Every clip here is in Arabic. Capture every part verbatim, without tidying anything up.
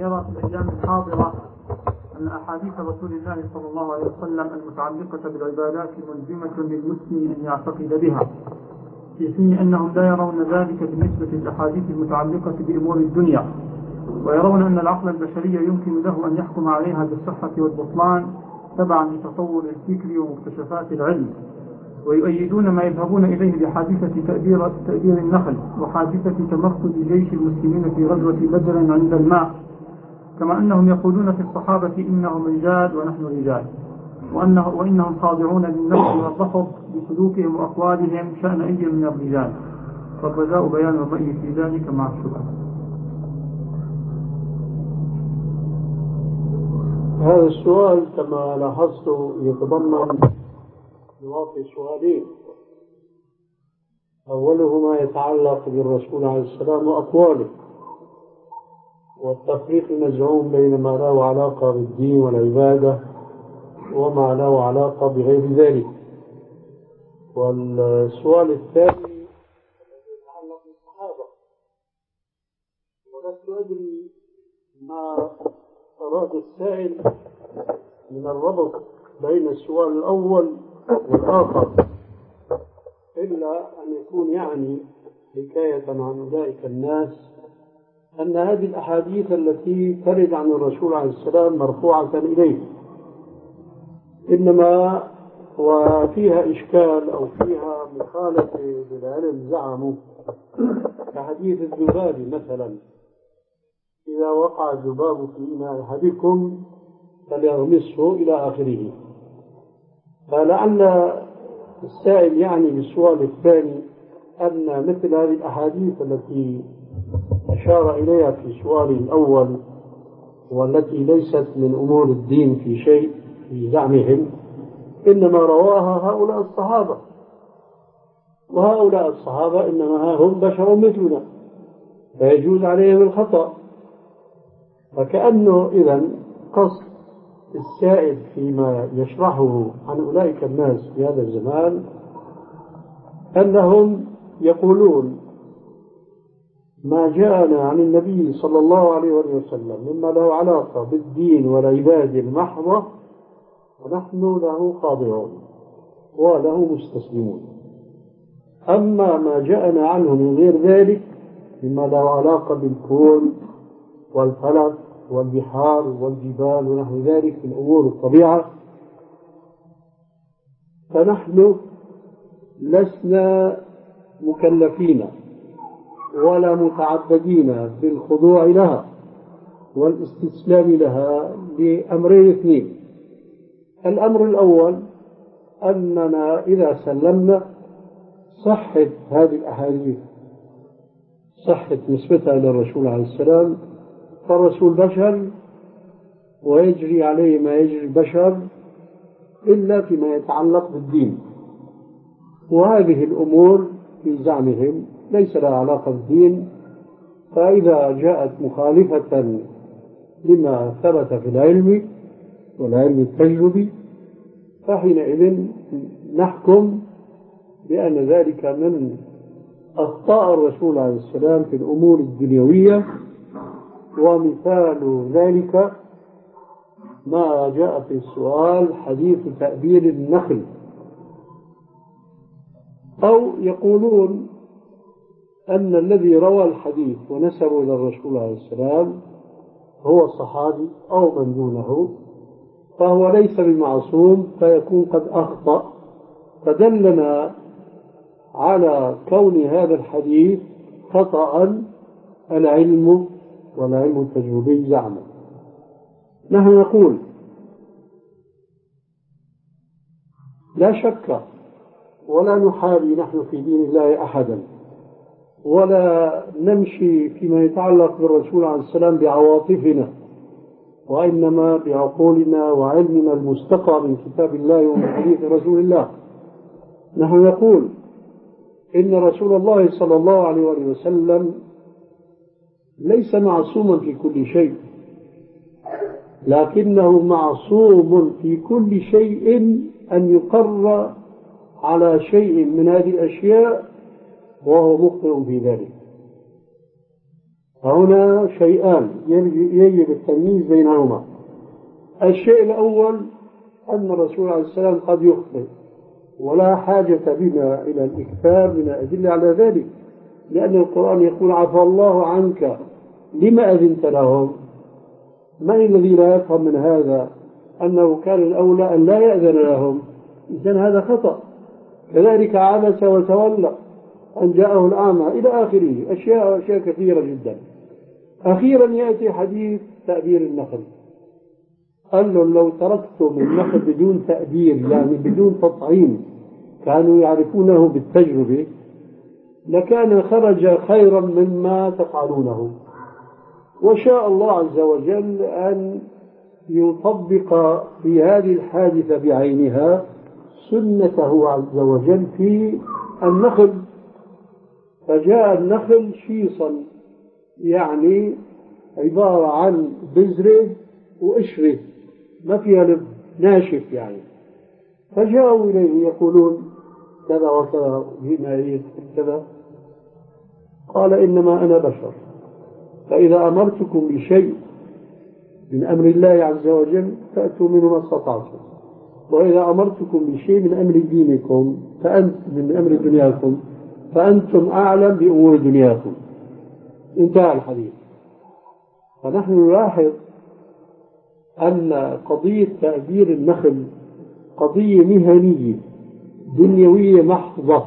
يرى في الأيام الحاضرة أن أحاديث رسول الله صلى الله عليه وسلم المتعلقة بالعبادات ملزمة للمسلم أن يعتقد بها، في حين أنهم لا يرون ذلك بالنسبة للأحاديث المتعلقة بأمور الدنيا، ويرون أن العقل البشري يمكن له أن يحكم عليها بالصحة والبطلان تبعا لتطور الفكر ومكتشفات العلم، ويؤيدون ما يذهبون إليه بحادثة تأدير, تأدير النخل وحادثة تمركز جيش المسلمين في غزوة بدر عند الماء، كما أنهم يقولون في الصحابة إنهم رجال ونحن رجال، وأنه وإنهم خاضعون للنفس والرفض بسلوكهم وأقوالهم شأن أي من الرجال، فالرجاء بيان الرأي في ذلك مع الشبهة. هذا السؤال كما لاحظت يتضمن نواقص سؤالين، أولهما يتعلق بالرسول عليه السلام وأقواله والتفريق المزعوم بين ما له علاقة بالدين والعبادة وما له علاقة بغير ذلك. والسؤال الثاني يتعلق بالصحابة، ولست أدري ما أراد السائل من الربط بين السؤال الأول والآخر، إلا أن يكون يعني حكاية عن أولئك الناس أن هذه الأحاديث التي ترد عن الرسول عليه السلام مرفوعة إليه، إنما وفيها إشكال أو فيها مخالفة للعلم زعموا، كحديث الذباب مثلا: إذا وقع الذباب في إناء أحدكم فليغمسه إلى آخره. فلعل السائل يعني بالسؤال الثاني أن مثل هذه الأحاديث التي أشار إليها في سؤاله الأول والتي ليست من أمور الدين في شيء في زعمهم إنما رواها هؤلاء الصحابة، وهؤلاء الصحابة إنما هم بشر مثلنا فيجوز عليهم الخطأ. فكأنه إذن قصد السائد فيما يشرحه عن أولئك الناس في هذا الزمان أنهم يقولون ما جاءنا عن النبي صلى الله عليه وسلم مما له علاقة بالدين والعبادة المحضة ونحن له خاضعون وله مستسلمون، أما ما جاءنا عنه من غير ذلك مما له علاقة بالكون والفلك والبحار والجبال ونحو ذلك من أمور الطبيعة فنحن لسنا مكلفين ولا متعبدين بالخضوع لها والاستسلام لها لأمرين اثنين: الأمر الأول أننا إذا سلمنا صحة هذه الأحاديث، صحة نسبتها إلى الرسول عليه السلام، فالرسول بشر ويجري عليه ما يجري البشر إلا فيما يتعلق بالدين، وهذه الأمور في زعمهم ليس لها علاقة بالدين، فإذا جاءت مخالفة لما ثبت في العلم والعلم التجربي فحينئذ نحكم بأن ذلك من أخطاء الرسول عليه السلام في الأمور الدنيوية. ومثال ذلك ما جاء في السؤال حديث تأبير النخل. أو يقولون أن الذي روى الحديث ونسبه إلى الرسول عليه السلام هو الصحابي أو من دونه، فهو ليس بمعصوم فيكون قد أخطأ، فدلنا على كون هذا الحديث خطأ العلم والعلم التجربي زعما. نحن نقول لا شك ولا نحابي نحن في دين الله أحدا، ولا نمشي فيما يتعلق بالرسول عليه السلام بعواطفنا، وإنما بعقولنا وعلمنا المستقى من كتاب الله ومن حديث رسول الله. نحن نقول إن رسول الله صلى الله عليه وسلم ليس معصوما في كل شيء، لكنه معصوم في كل شيء أن يقر على شيء من هذه الأشياء وهو مخطئ في ذلك. هنا شيئان يجب التمييز بينهما. الشيء الأول أن الرسول عليه السلام قد يخطئ، ولا حاجة بنا إلى الإكثار من الأدلة على ذلك، لأن القرآن يقول عفى الله عنك لما أذنت لهم. من الذي لا يفهم من هذا أنه كان الأولى أن لا يأذن لهم؟ إذن هذا خطأ. كذلك عبس وتولى أن جاءه الأعمى إلى آخره، أشياء أشياء كثيرة جدا. أخيرا يأتي حديث تأبير النخل. قال له لو تركتم النخل بدون تأبير، يعني بدون تطعيم، كانوا يعرفونه بالتجربة، لكان خرج خيرا مما تفعلونه. وشاء الله عز وجل أن يطبق في هذه الحادثة بعينها سنته عز وجل في النخل، فجاء النخل شيصا، يعني عبارة عن بذرة وقشرة ما فيها لب، ناشف يعني. فجاءوا إليه يقولون كذا وكذا، جئنا إليك كذا. قال إنما أنا بشر، فإذا أمرتكم بشيء من أمر الله عز وجل فأتوا منه ما استطعتم، وإذا أمرتكم بشيء من أمر دينكم فأنت من أمر دنياكم فأنتم أعلم بأمور دنياكم. انتهى الحديث. فنحن نلاحظ أن قضية تأبير النخل قضية مهنية دنيوية محضة،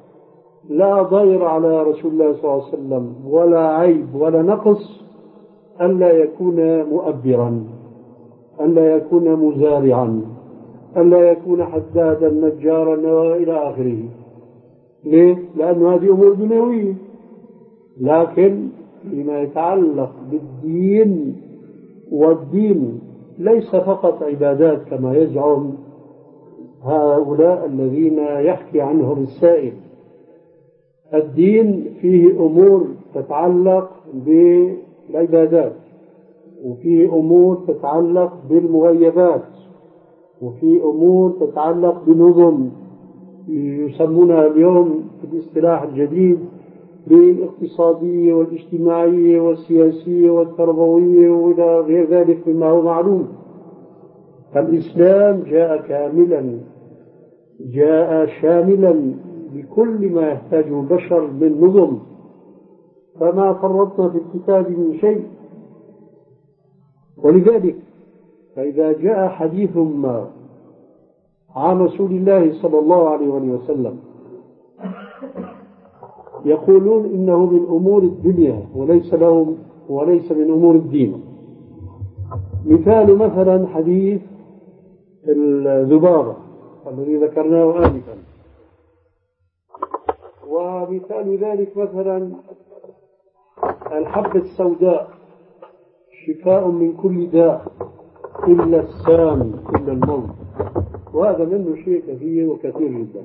لا ضير على رسول الله صلى الله عليه وسلم ولا عيب ولا نقص ألا يكون مؤبرا، ألا يكون مزارعا، ألا يكون حدادا نجارا إلى آخره. ليه؟ لأن هذه أمور دنيوية. لكن فيما يتعلق بالدين، والدين ليس فقط عبادات كما يزعم هؤلاء الذين يحكي عنهم السائل. الدين فيه أمور تتعلق بالعبادات، وفيه أمور تتعلق بالمغيبات، وفيه أمور تتعلق بنظم يسمونها اليوم في الاصطلاح الجديد بالاقتصادية والاجتماعية والسياسية والتربوية وإلى غير ذلك مما هو معلوم. فالإسلام جاء كاملا، جاء شاملا بكل ما يحتاجه البشر من نظم، فما فرطنا في الكتاب من شيء. ولذلك فإذا جاء حديث ما عن رسول الله صلى الله عليه وسلم يقولون إنه من أمور الدنيا وليس لهم وليس من أمور الدين. مثال مثلا حديث الذبابة الذي ذكرناه آنفا، ومثال ذلك مثلا الحبة السوداء شفاء من كل داء إلا السام إلا الموت، وهذا منه شيء كثير وكثير جدا.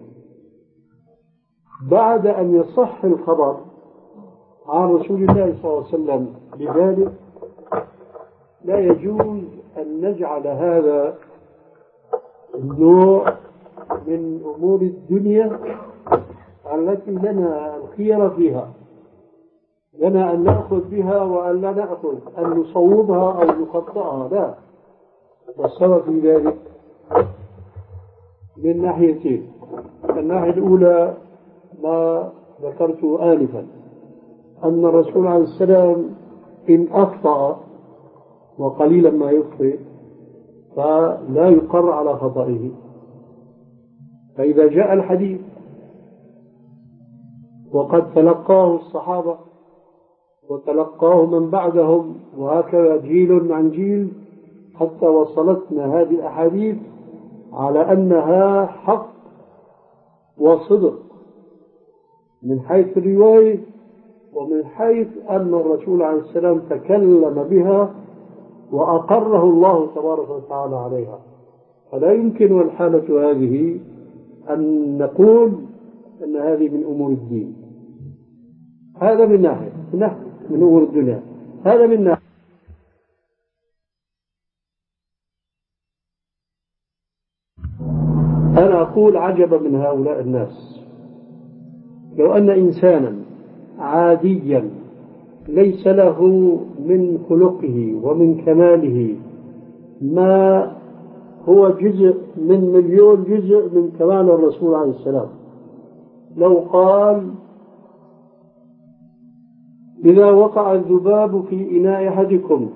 بعد أن يصح الخبر عن رسول الله صلى الله عليه وسلم بذلك، لا يجوز أن نجعل هذا النوع من أمور الدنيا التي لنا الخير فيها، لنا أن نأخذ بها وأن لا نأخذ، أن نصوبها أو نخطئها، لا. والسبب في ذلك من ناحيتين. الناحية الأولى ما ذكرته آنفا، أن الرسول عليه السلام إن أخطأ، وقليلا ما يخطئ، فلا يقر على خطئه. فإذا جاء الحديث وقد تلقاه الصحابة وتلقاه من بعدهم وهكذا جيل عن جيل حتى وصلتنا هذه الأحاديث على أنها حق وصدق من حيث الرواية ومن حيث أن الرسول عليه السلام تكلم بها وأقره الله تبارك وتعالى عليها، فلا يمكن الحالة هذه أن نقول أن هذه من أمور الدين. هذا من ناحية من ناحية من أمور الدنيا، هذا من ناحية. أنا أقول عجبا من هؤلاء الناس، لو أن إنسانا عاديا ليس له من خلقه ومن كماله ما هو جزء من مليون جزء من كمال الرسول عليه السلام. لو قال إذا وقع الذباب في إناء أحدكم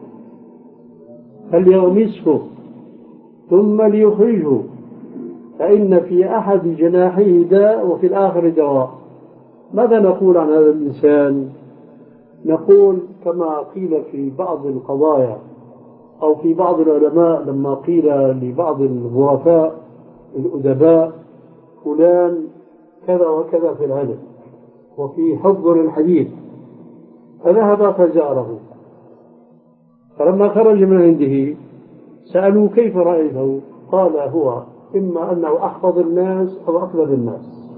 فليغمسه ثم ليخرجه فإن في أحد جناحيه داء وفي الآخر دواء، ماذا نقول عن هذا الإنسان؟ نقول كما قيل في بعض القضايا أو في بعض العلماء لما قيل لبعض الظرفاء الأدباء فلان كذا وكذا في العلم وفي حضر الحديث، فذهب فزاره، فلما خرج من عنده سألوا كيف رأيته؟ قال هو إما أنه أحفظ الناس أو أقلب الناس،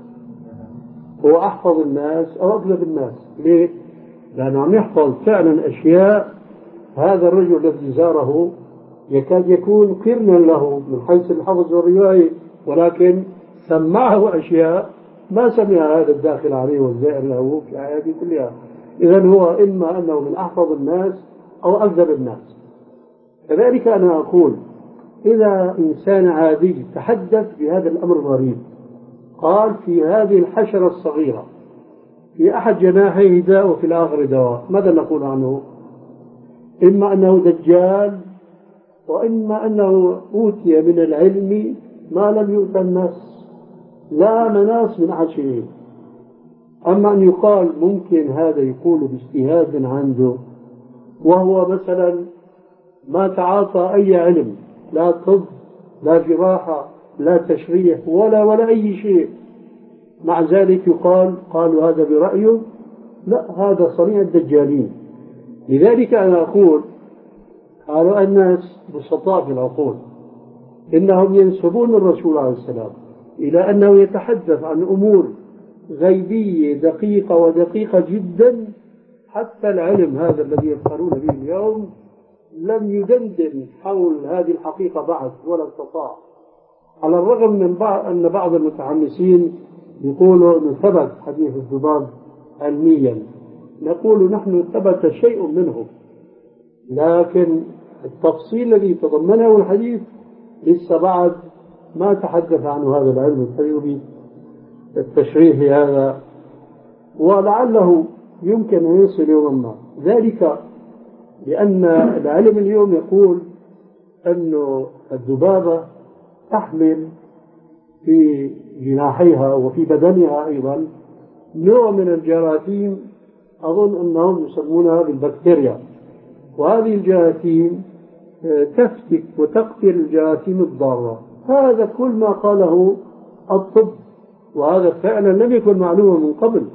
هو أحفظ الناس أو أقلب الناس. ليه؟ لأنه عم يحفظ فعلا أشياء هذا الرجل الذي زاره يكاد يكون قرنا له من حيث الحفظ والرواية، ولكن سمعه أشياء ما سمع هذا الداخل عليه والزائر له في آياته كلها. إذن هو إما أنه من أحفظ الناس أو أكذب الناس. كذلك أنا أقول إذا إنسان عادي تحدث بهذا الأمر الغريب، قال في هذه الحشرة الصغيرة في أحد جناحيه داء وفي الآخر دواء، ماذا نقول عنه؟ إما أنه دجال، وإما أنه أوتي من العلم ما لم يؤت الناس، لا مناص من أحد شيء. أما أن يقال ممكن هذا يقول باجتهاد عنده، وهو مثلا ما تعاطى أي علم، لا طب لا جراحة لا تشريح ولا ولا أي شيء، مع ذلك يقال قالوا هذا برأيه، لا، هذا صنيع الدجالين. لذلك أنا أقول قالوا الناس بسطاء في العقول إنهم ينسبون الرسول عليه السلام إلى أنه يتحدث عن أمور غيبية دقيقة ودقيقة جدا، حتى العلم هذا الذي يفخرون به اليوم لم يدندن حول هذه الحقيقة بعد ولا استطاع، على الرغم من بعض أن بعض المتحمسين يقولوا أنه ثبت حديث الذباب علميا. نقول نحن ثبت شيء منه، لكن التفصيل الذي تضمنه الحديث لسه بعد ما تحدث عنه هذا العلم التجريبي التشريحي هذا، ولعله يمكن أن يصل يوما ما. ذلك لأن العلم اليوم يقول أن الذبابة تحمل في جناحيها وفي بدنها أيضا نوع من الجراثيم، أظن أنهم يسمونها بالبكتيريا، وهذه الجراثيم تفتك وتقتل الجراثيم الضارة. هذا كل ما قاله الطب، وهذا فعلا لم يكن معلوما من قبل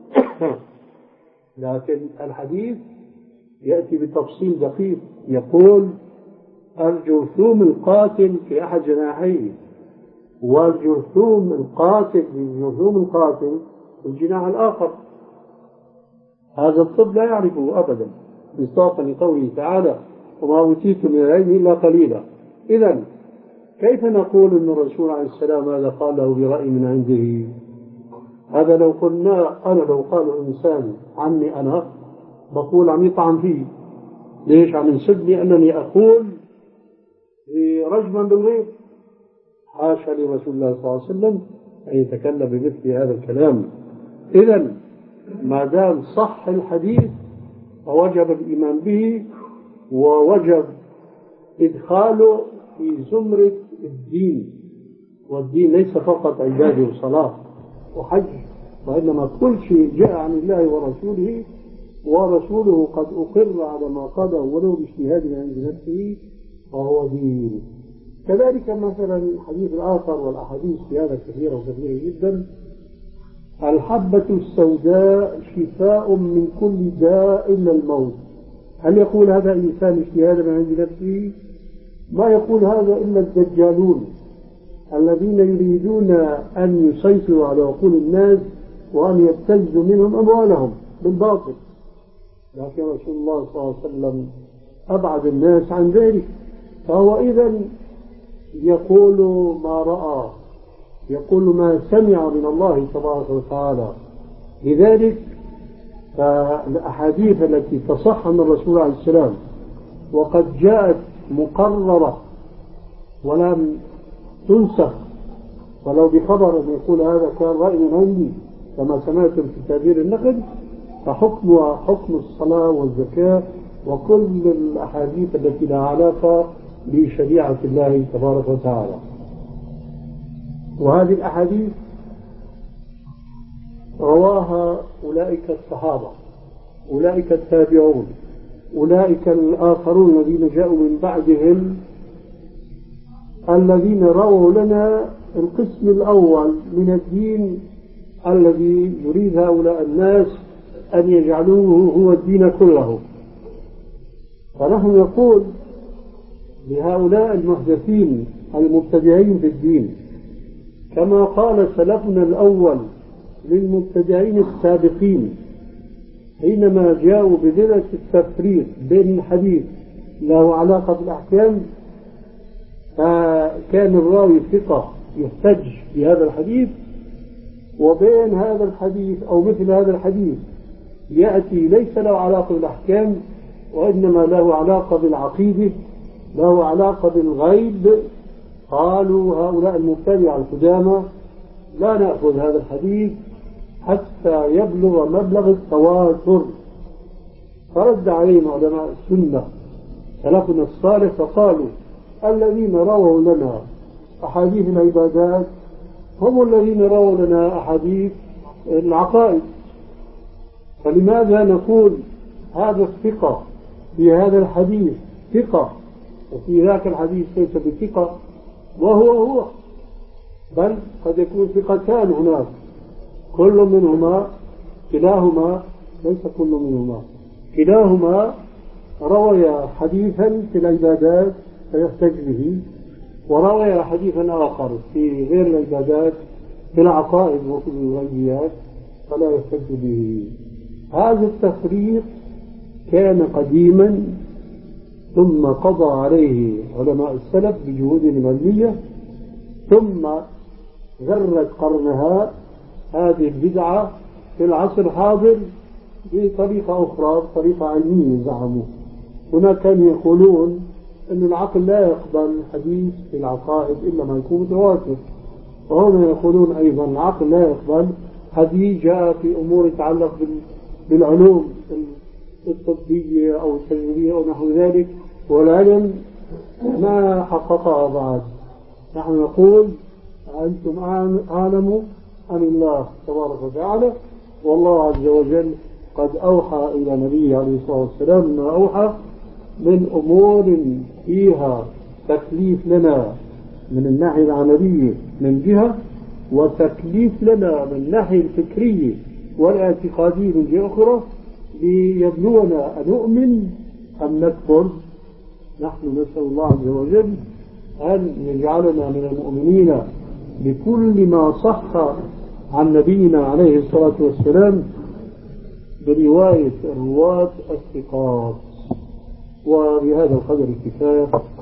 لكن الحديث يأتي بتفصيل دقيق، يقول الجرثوم القاتل في أحد جناحيه، والجرثوم القاتل الجرثوم القاتل في الجناح الآخر. هذا الطب لا يعرفه أبدا، مصداقا لقوله تعالى وما أوتيتم من العلم إلا قليلا. إذن كيف نقول أن الرسول عليه السلام هذا قاله برأي من عنده؟ هذا لو قلنا أنا لو قال إنسان عني أنا بقول عم يطعن فيه. ليش عم ينسبني أنني أقول رجما بالغيب؟ حاشا لرسول الله صلى الله عليه وسلم أن يتكلم بمثل هذا الكلام. إذن ما دام صح الحديث فوجب الإيمان به، ووجب إدخاله في زمرة الدين، والدين ليس فقط عبادة وصلاة وحج، وإنما كل شيء جاء عن الله ورسوله، ورسوله قد أقر على ما قاله ولو باجتهاد عند نفسه فهو دين. كذلك مثلا الحديث الآخر والأحاديث في هذا كثيرة وكثيرة جدا، الحبة السوداء شفاء من كل داء إلا الموت. هل يقول هذا إنسان اجتهادا من عند نفسه؟ ما يقول هذا إلا الدجالون الذين يريدون أن يسيطروا على عقول الناس وأن يبتزوا منهم أموالهم بالباطل. لكن رسول الله صلى الله عليه وسلم أبعد الناس عن ذلك، فهو إذن يقول ما رأى، يقول ما سمع من الله تبارك وتعالى. لذلك فالأحاديث التي تصح عن الرسول عليه السلام وقد جاءت مقررة ولم تنسخ، ولو بخبر يقول هذا كان رأي من عندي كما سمعتم في تعبير النقل، فحكمها حكم الصلاة والزكاة وكل الأحاديث التي لها علاقة بشريعة الله تبارك وتعالى. وهذه الأحاديث رواها أولئك الصحابة، أولئك التابعون، أولئك الآخرون الذين جاءوا من بعدهم، الذين رووا لنا القسم الأول من الدين الذي يريد هؤلاء الناس أن يجعلوه هو الدين كله. فنحن نقول لهؤلاء المحدثين المبتدعين في الدين كما قال سلفنا الأول للمبتدعين السابقين حينما جاءوا بدرجة التفريق بين الحديث له علاقة بالأحكام، فكان الراوي ثقة يحتج بهذا الحديث، وبين هذا الحديث أو مثل هذا الحديث يأتي ليس له علاقة بالأحكام وإنما له علاقة بالعقيدة، له علاقة بالغيب. قالوا هؤلاء المبتدعة القدامى لا نأخذ هذا الحديث حتى يبلغ مبلغ التواتر. فرد عليهم علماء السنة سلفنا الصالح فقالوا الذين رووا لنا أحاديث العبادات هم الذين رووا لنا أحاديث العقائد، فلماذا نقول هذا الثقة في هذا الحديث ثقة وفي ذاك الحديث ليس بثقة، وهو هو بل قد يكون ثقتان هناك كل منهما كلاهما ليس كل منهما كلاهما روي حديثا في العبادات فيحتج به، وروي حديثا آخر في غير العبادات في العقائد وفي الغيبيات فلا يحتج به. هذا التفريق كان قديما ثم قضى عليه علماء السلف بجهود علمية، ثم غرت قرنها هذه البدعة في العصر الحاضر بطريقة أخرى، بطريقة علمية زعموا. هناك كانوا يقولون أن العقل لا يقبل حديث في العقائد إلا ما يكون متواتر، وهنا يقولون أيضا العقل لا يقبل حديث جاء في أمور تتعلق بالعلوم الطبية أو التجريبية أو نحو ذلك، والعلم ما حققها بعد. نحن نقول أنتم أعلموا عن الله تبارك وتعالى، والله عز وجل قد أوحى إلى نبيه عليه الصلاة والسلام ما أوحى من أمور فيها تكليف لنا من الناحية العملية من جهة، وتكليف لنا من الناحية الفكرية والاعتقادية من جهة أخرى، ليبلونا أنؤمن أم نكفر. نحن نسأل الله عز وجل أن يجعلنا من المؤمنين بكل ما صح عن نبينا عليه الصلاة والسلام برواية الرواة الثقات. وبهذا القدر كفاية.